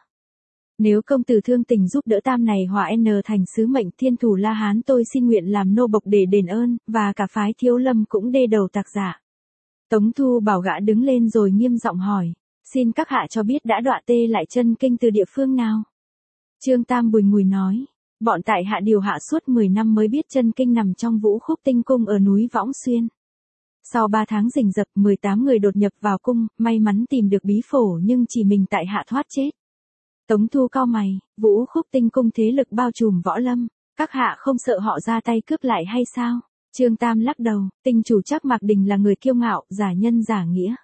Nếu công tử thương tình giúp đỡ Tam này hòa n thành sứ mệnh Thiên Thủ La Hán tôi xin nguyện làm nô bộc để đền ơn, và cả phái Thiếu Lâm cũng đê đầu tạc giả. Tống Thu bảo gã đứng lên rồi nghiêm giọng hỏi, xin các hạ cho biết đã đọa tê lại chân kinh từ địa phương nào? Trương Tam bùi ngùi nói, bọn tại hạ điều hạ suốt 10 năm mới biết chân kinh nằm trong Vũ Khúc Tinh Cung ở núi Võng Xuyên. Sau 3 tháng rình rập 18 người đột nhập vào cung, may mắn tìm được bí phổ nhưng chỉ mình tại hạ thoát chết. Tống Thu cau mày, Vũ Khúc Tinh Cung thế lực bao trùm võ lâm, các hạ không sợ họ ra tay cướp lại hay sao? Trương Tam lắc đầu, tinh chủ Trác Mạc Đình là người kiêu ngạo, giả nhân giả nghĩa.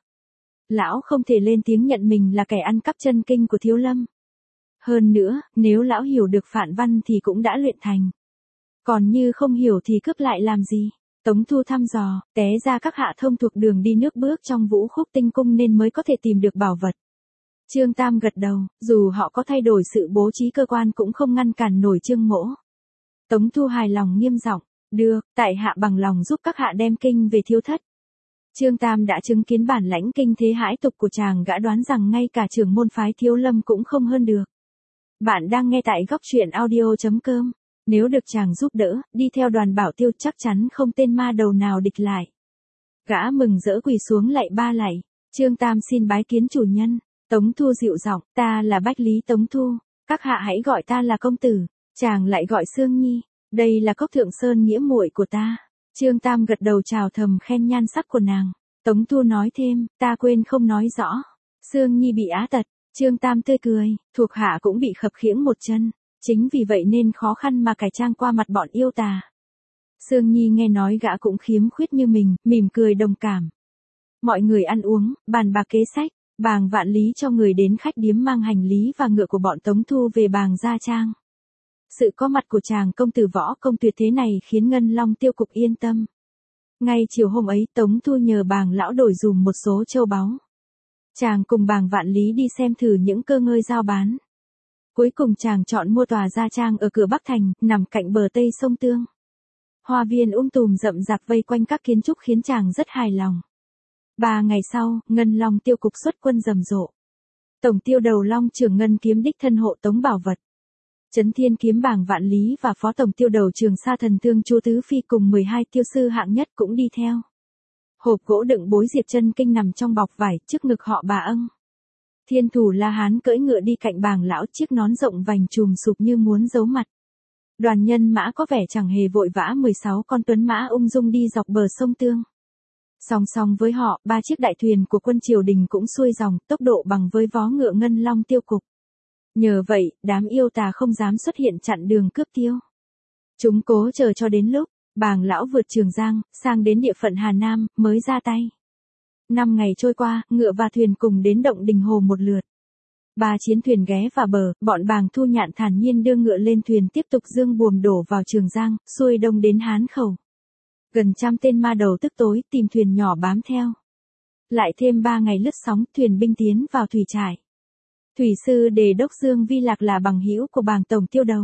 Lão không thể lên tiếng nhận mình là kẻ ăn cắp chân kinh của Thiếu Lâm. Hơn nữa, nếu lão hiểu được phạn văn thì cũng đã luyện thành. Còn như không hiểu thì cướp lại làm gì? Tống Thu thăm dò, té ra các hạ thông thuộc đường đi nước bước trong Vũ Khúc Tinh Cung nên mới có thể tìm được bảo vật. Trương Tam gật đầu, dù họ có thay đổi sự bố trí cơ quan cũng không ngăn cản nổi Trương mỗ. Tống Thu hài lòng nghiêm giọng, được, tại hạ bằng lòng giúp các hạ đem kinh về Thiếu Thất. Trương Tam đã chứng kiến bản lãnh kinh thế hãi tục của chàng, gã đoán rằng ngay cả trưởng môn phái Thiếu Lâm cũng không hơn được. Bạn đang nghe tại góc truyện audio.com. Nếu được chàng giúp đỡ, đi theo Đoàn Bảo Tiêu chắc chắn không tên ma đầu nào địch lại. Gã mừng rỡ quỳ xuống lạy ba lạy. Trương Tam xin bái kiến chủ nhân. Tống Thu dịu giọng, ta là Bách Lý Tống Thu. Các hạ hãy gọi ta là công tử. Chàng lại gọi Sương Nhi. Đây là Cốc Thượng Sơn nghĩa muội của ta. Trương Tam gật đầu chào thầm khen nhan sắc của nàng. Tống Thu nói thêm, ta quên không nói rõ. Sương Nhi bị á tật. Trương Tam tươi cười, thuộc hạ cũng bị khập khiễng một chân. Chính vì vậy nên khó khăn mà cải trang qua mặt bọn yêu tà. Sương Nhi nghe nói gã cũng khiếm khuyết như mình, mỉm cười đồng cảm. Mọi người ăn uống, bàn bạc kế sách. Bàng Vạn Lý cho người đến khách điếm mang hành lý và ngựa của bọn Tống Thu về Bàng Gia Trang. Sự có mặt của chàng công tử võ công tuyệt thế này khiến Ngân Long tiêu cục yên tâm. Ngay chiều hôm ấy Tống Thu nhờ Bàng lão đổi dùm một số châu báu. Chàng cùng Bàng Vạn Lý đi xem thử những cơ ngơi giao bán. Cuối cùng chàng chọn mua tòa Gia Trang ở cửa Bắc Thành, nằm cạnh bờ tây sông Tương. Hoa viên tùm rậm rạp vây quanh các kiến trúc khiến chàng rất hài lòng. 3 ngày sau, Ngân Long tiêu cục xuất quân rầm rộ. Tổng tiêu đầu Long Trường Ngân kiếm đích thân hộ tống bảo vật. Chấn Thiên kiếm Bàng Vạn Lý và phó tổng tiêu đầu Trường Sa Thần Thương Chu Tứ Phi cùng 12 tiêu sư hạng nhất cũng đi theo. Hộp gỗ đựng bối diệt chân kinh nằm trong bọc vải, trước ngực họ bà âng. Thiên Thủ La Hán cưỡi ngựa đi cạnh Bàng lão, chiếc nón rộng vành trùm sụp như muốn giấu mặt. Đoàn nhân mã có vẻ chẳng hề vội vã, 16 con tuấn mã ung dung đi dọc bờ sông Tương. Song song với họ, 3 chiếc đại thuyền của quân triều đình cũng xuôi dòng, tốc độ bằng với vó ngựa Ngân Long tiêu cục. Nhờ vậy, đám yêu tà không dám xuất hiện chặn đường cướp tiêu. Chúng cố chờ cho đến lúc Bàng lão vượt Trường Giang, sang đến địa phận Hà Nam, mới ra tay. 5 ngày trôi qua, ngựa và thuyền cùng đến động Đình Hồ một lượt. 3 chiến thuyền ghé vào bờ, bọn Bàng Thu Nhạn thản nhiên đưa ngựa lên thuyền tiếp tục dương buồm đổ vào Trường Giang, xuôi đông đến Hán Khẩu. Gần 100 tên ma đầu tức tối tìm thuyền nhỏ bám theo. Lại thêm 3 ngày lướt sóng, thuyền binh tiến vào thủy trại. Thủy sư Đề đốc Dương Vi Lạc là bằng hữu của bàng tổng tiêu đầu.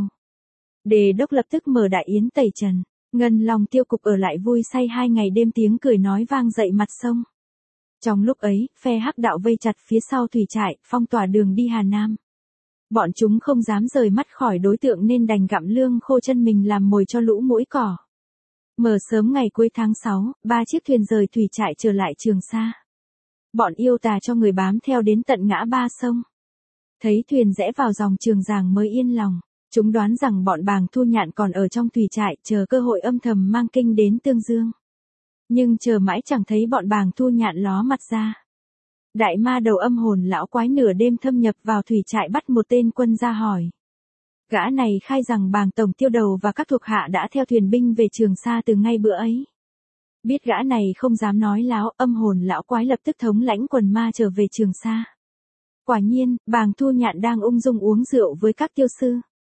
Đề đốc lập tức mở đại yến tẩy trần, Ngân Long tiêu cục ở lại vui say 2 ngày đêm, tiếng cười nói vang dậy mặt sông. Trong lúc ấy, phe Hắc đạo vây chặt phía sau thủy trại, phong tỏa đường đi Hà Nam. Bọn chúng không dám rời mắt khỏi đối tượng nên đành gặm lương khô chân mình làm mồi cho lũ muỗi cỏ. Mờ sớm ngày cuối tháng 6, 3 chiếc thuyền rời thủy trại trở lại Trường Sa. Bọn yêu tà cho người bám theo đến tận ngã ba sông. Thấy thuyền rẽ vào dòng Trường Giàng mới yên lòng. Chúng đoán rằng bọn Bàng Thu Nhạn còn ở trong thủy trại chờ cơ hội âm thầm mang kinh đến Tương Dương. Nhưng chờ mãi chẳng thấy bọn Bàng Thu Nhạn ló mặt ra. Đại ma đầu âm hồn lão quái nửa đêm thâm nhập vào thủy trại bắt một tên quân ra hỏi. Gã này khai rằng Bàng tổng tiêu đầu và các thuộc hạ đã theo thuyền binh về Trường Sa từ ngay bữa ấy. Biết gã này không dám nói láo, âm hồn lão quái lập tức thống lãnh quần ma trở về Trường Sa. Quả nhiên, Bàng Thu Nhạn đang ung dung uống rượu với các tiêu sư.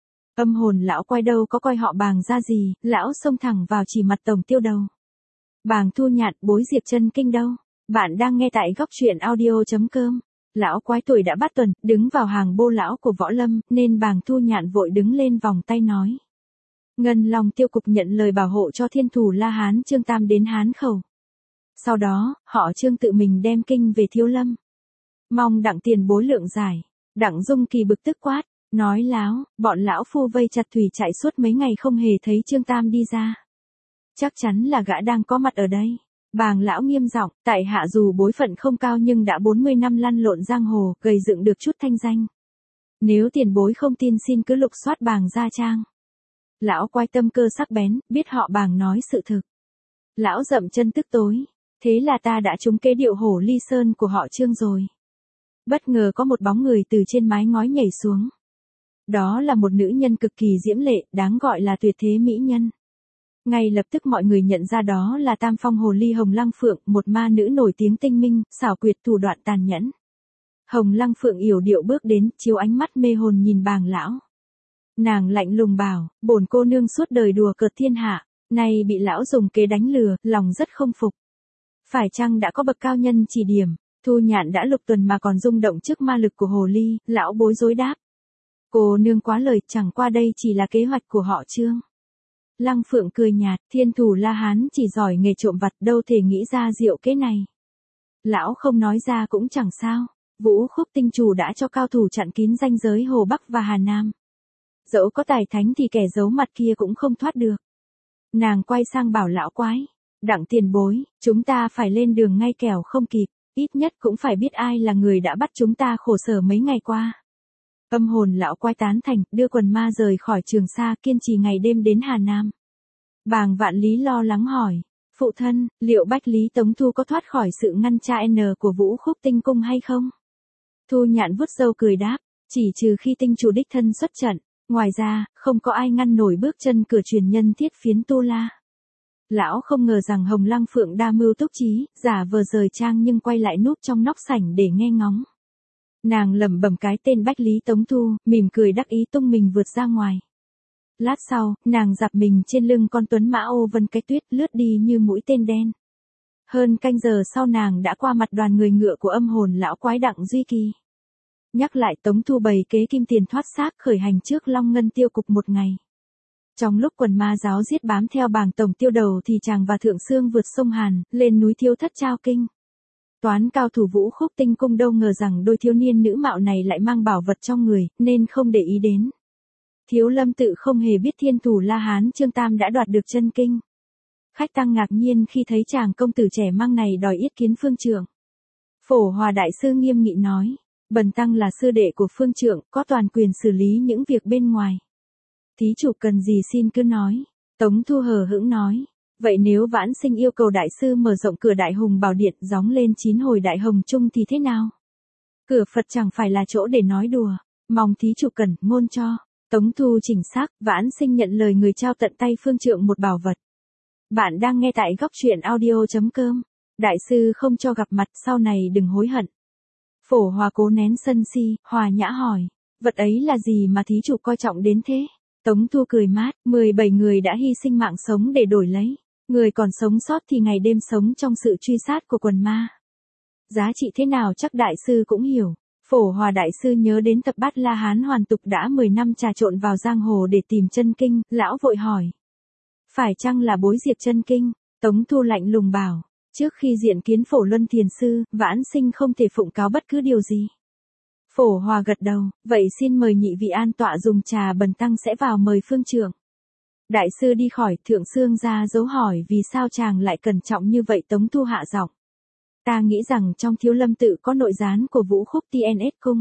Âm hồn lão quay đâu có coi họ Bàng ra gì, lão xông thẳng vào chỉ mặt tổng tiêu đầu. Bàng Thu Nhạn, bối Diệp chân kinh đâu? Bạn đang nghe tại góc truyện audio.com. Lão quái tuổi đã bát tuần, đứng vào hàng bô lão của võ lâm, nên Bàng Thu Nhạn vội đứng lên vòng tay nói. Ngân Long tiêu cục nhận lời bảo hộ cho thiên thủ La Hán Trương Tam đến Hán Khẩu. Sau đó, họ Trương tự mình đem kinh về Thiếu Lâm. Mong đặng tiền bối lượng giải. Đặng Dung Kỳ bực tức quát. Nói láo, bọn lão phu vây chặt thủy chạy suốt mấy ngày không hề thấy Trương Tam đi ra. Chắc chắn là gã đang có mặt ở đây. Bàng lão nghiêm giọng, tại hạ dù bối phận không cao nhưng đã 40 năm lăn lộn giang hồ, gầy dựng được chút thanh danh. Nếu tiền bối không tin xin cứ lục soát Bàng gia trang. Lão quay tâm cơ sắc bén, biết họ Bàng nói sự thực. Lão dậm chân tức tối. Thế là ta đã trúng kế điệu hổ ly sơn của họ Trương rồi. Bất ngờ có một bóng người từ trên mái ngói nhảy xuống. Đó là một nữ nhân cực kỳ diễm lệ, đáng gọi là tuyệt thế mỹ nhân. Ngay lập tức mọi người nhận ra đó là Tam Phong Hồ Ly Hồng Lăng Phượng, một ma nữ nổi tiếng tinh minh, xảo quyệt thủ đoạn tàn nhẫn. Hồng Lăng Phượng yểu điệu bước đến, chiếu ánh mắt mê hồn nhìn Bàng lão. Nàng lạnh lùng bảo, bổn cô nương suốt đời đùa cợt thiên hạ, nay bị lão dùng kế đánh lừa, lòng rất không phục. Phải chăng đã có bậc cao nhân chỉ điểm? Thu Nhạn đã lục tuần mà còn rung động trước ma lực của hồ ly, lão bối rối đáp. Cô nương quá lời, chẳng qua đây chỉ là kế hoạch của họ Trương. Lăng Phượng cười nhạt, thiên thủ La Hán chỉ giỏi nghề trộm vặt, đâu thể nghĩ ra diệu kế này. Lão không nói ra cũng chẳng sao, Vũ Khúc tinh chủ đã cho cao thủ chặn kín ranh giới Hồ Bắc và Hà Nam. Dẫu có tài thánh thì kẻ giấu mặt kia cũng không thoát được. Nàng quay sang bảo lão quái, đặng tiền bối, chúng ta phải lên đường ngay kẻo không kịp, ít nhất cũng phải biết ai là người đã bắt chúng ta khổ sở mấy ngày qua. Âm hồn lão quái tán thành, đưa quần ma rời khỏi Trường Sa, kiên trì ngày đêm đến Hà Nam. Bàng Vạn Lý lo lắng hỏi, phụ thân, liệu Bách Lý Tống Thu có thoát khỏi sự ngăn cha của Vũ Khúc tinh cung hay không? Thu Nhạn vuốt râu cười đáp, chỉ trừ khi tinh chủ đích thân xuất trận, ngoài ra, không có ai ngăn nổi bước chân cửa truyền nhân Thiết Phiến Tu La. Lão không ngờ rằng Hồng Lăng Phượng đa mưu túc trí, giả vờ rời trang nhưng quay lại núp trong nóc sảnh để nghe ngóng. Nàng lẩm bẩm cái tên Bách Lý Tống Thu, mỉm cười đắc ý tung mình vượt ra ngoài. Lát sau, nàng dạp mình trên lưng con tuấn mã ô vân cái tuyết, lướt đi như mũi tên đen. Hơn canh giờ sau nàng đã qua mặt đoàn người ngựa của âm hồn lão quái Đặng Duy Kỳ. Nhắc lại Tống Thu bày kế kim tiền thoát xác khởi hành trước Long Ngân tiêu cục một ngày. Trong lúc quần ma giáo giết bám theo Bàng tổng tiêu đầu thì chàng và Thượng Xương vượt sông Hàn, lên núi Thiếu Thất trao kinh. Toán cao thủ Vũ Khúc tinh cung đâu ngờ rằng đôi thiếu niên nữ mạo này lại mang bảo vật trong người, nên không để ý đến. Thiếu Lâm tự không hề biết thiên thủ La Hán Trương Tam đã đoạt được chân kinh. Khách tăng ngạc nhiên khi thấy chàng công tử trẻ mang này đòi yết kiến phương trượng. Phổ Hòa đại sư nghiêm nghị nói, bần tăng là sư đệ của phương trượng, có toàn quyền xử lý những việc bên ngoài. Thí chủ cần gì xin cứ nói. Tống Thu hờ hững nói, vậy nếu vãn sinh yêu cầu đại sư mở rộng cửa Đại Hùng Bảo Điện gióng lên 9 hồi Đại Hồng Trung thì thế nào? Cửa Phật chẳng phải là chỗ để nói đùa, mong thí chủ cần ngôn cho. Tống Thu chỉnh xác, vãn sinh nhận lời người trao tận tay phương trượng một bảo vật. Bạn đang nghe tại góc truyện audio.com. Đại sư không cho gặp mặt, sau này đừng hối hận. Phổ Hòa cố nén sân si, hòa nhã hỏi, vật ấy là gì mà thí chủ coi trọng đến thế? Tống Thu cười mát, 17 người đã hy sinh mạng sống để đổi lấy. Người còn sống sót thì ngày đêm sống trong sự truy sát của quần ma. Giá trị thế nào chắc đại sư cũng hiểu. Phổ Hòa đại sư nhớ đến tập Bát La Hán hoàn tục đã 10 năm trà trộn vào giang hồ để tìm chân kinh, lão vội hỏi. Phải chăng là bối diệp chân kinh? Tống Thu lạnh lùng bảo. Trước khi diện kiến Phổ Luân Thiền Sư, Vãn Sinh không thể phụng cáo bất cứ điều gì. Phổ Hòa gật đầu, vậy xin mời nhị vị an tọa dùng trà, bần tăng sẽ vào mời phương trưởng. Đại sư đi khỏi, Thượng Xương ra dấu hỏi vì sao chàng lại cẩn trọng như vậy. Tống Thu hạ giọng. Ta nghĩ rằng trong Thiếu Lâm tự có nội gián của Vũ Khúc TNS cung.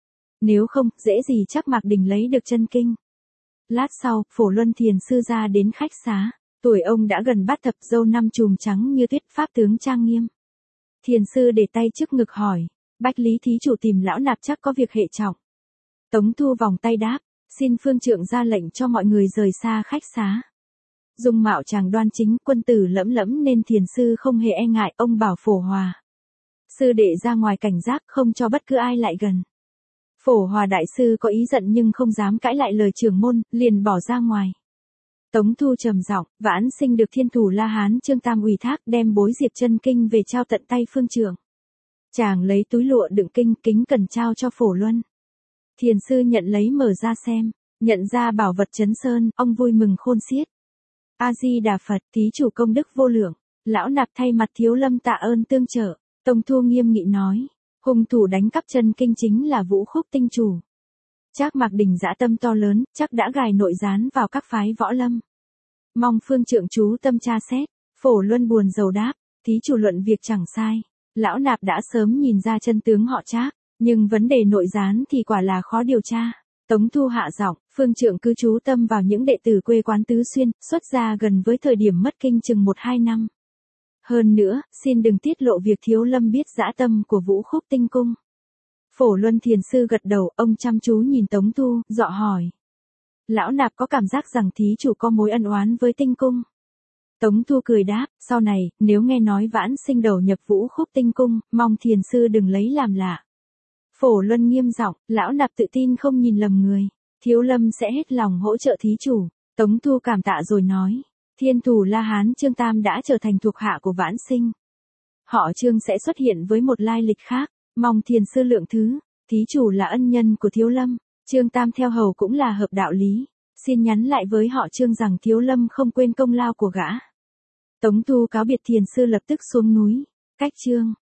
Nếu không, dễ gì chắc Mạc Đình lấy được chân kinh. Lát sau, Phổ Luân Thiền Sư ra đến khách xá. Tuổi ông đã gần bát thập, râu năm chùm trắng như tuyết, pháp tướng trang nghiêm. Thiền Sư để tay trước ngực hỏi. Bách Lý thí chủ tìm lão nạp chắc có việc hệ trọng. Tống Thu vòng tay đáp. Xin phương trượng ra lệnh cho mọi người rời xa khách xá. Dung mạo chàng đoan chính, quân tử lẫm lẫm nên Thiền Sư không hề e ngại. Ông bảo Phổ Hòa. Sư đệ ra ngoài cảnh giác, không cho bất cứ ai lại gần. Phổ Hòa đại sư có ý giận nhưng không dám cãi lại lời trưởng môn, liền bỏ ra ngoài. Tống Thu trầm giọng, Vãn Sinh được Thiên Thủ La Hán Trương Tam ủy thác đem bối diệp chân kinh về trao tận tay phương trưởng. Chàng lấy túi lụa đựng kinh, kính cần trao cho Phổ Luân. Thiền Sư nhận lấy mở ra xem, nhận ra bảo vật Trấn Sơn, ông vui mừng khôn xiết. A Di Đà Phật, thí chủ công đức vô lượng, lão nạp thay mặt Thiếu Lâm tạ ơn tương trợ. Tống Thu nghiêm nghị nói, hung thủ đánh cắp chân kinh chính là Vũ Khúc tinh chủ. Trác Mạc Đình dã tâm to lớn, chắc đã gài nội gián vào các phái võ lâm. Mong phương trượng chú tâm tra xét. Phổ Luân buồn rầu đáp, thí chủ luận việc chẳng sai. Lão nạp đã sớm nhìn ra chân tướng họ Trác, nhưng vấn đề nội gián thì quả là khó điều tra. Tống Thu hạ giọng, phương trượng cứ chú tâm vào những đệ tử quê quán Tứ Xuyên, xuất gia gần với thời điểm mất kinh chừng 1-2 năm. Hơn nữa, xin đừng tiết lộ việc Thiếu Lâm biết dã tâm của Vũ Khúc tinh cung. Phổ Luân Thiền Sư gật đầu, ông chăm chú nhìn Tống Thu, dọ hỏi. Lão nạp có cảm giác rằng thí chủ có mối ân oán với tinh cung. Tống Thu cười đáp, sau này, nếu nghe nói Vãn Sinh đầu nhập Vũ Khúc tinh cung, mong Thiền Sư đừng lấy làm lạ. Phổ Luân nghiêm giọng, lão nạp tự tin không nhìn lầm người. Thiếu Lâm sẽ hết lòng hỗ trợ thí chủ. Tống Thu cảm tạ rồi nói. Thiên Thủ La Hán Trương Tam đã trở thành thuộc hạ của Vãn Sinh. Họ Trương sẽ xuất hiện với một lai lịch khác, mong Thiền Sư lượng thứ. Thí chủ là ân nhân của Thiếu Lâm, Trương Tam theo hầu cũng là hợp đạo lý. Xin nhắn lại với họ Trương rằng Thiếu Lâm không quên công lao của gã. Tống Thu cáo biệt Thiền Sư lập tức xuống núi. Cách Trương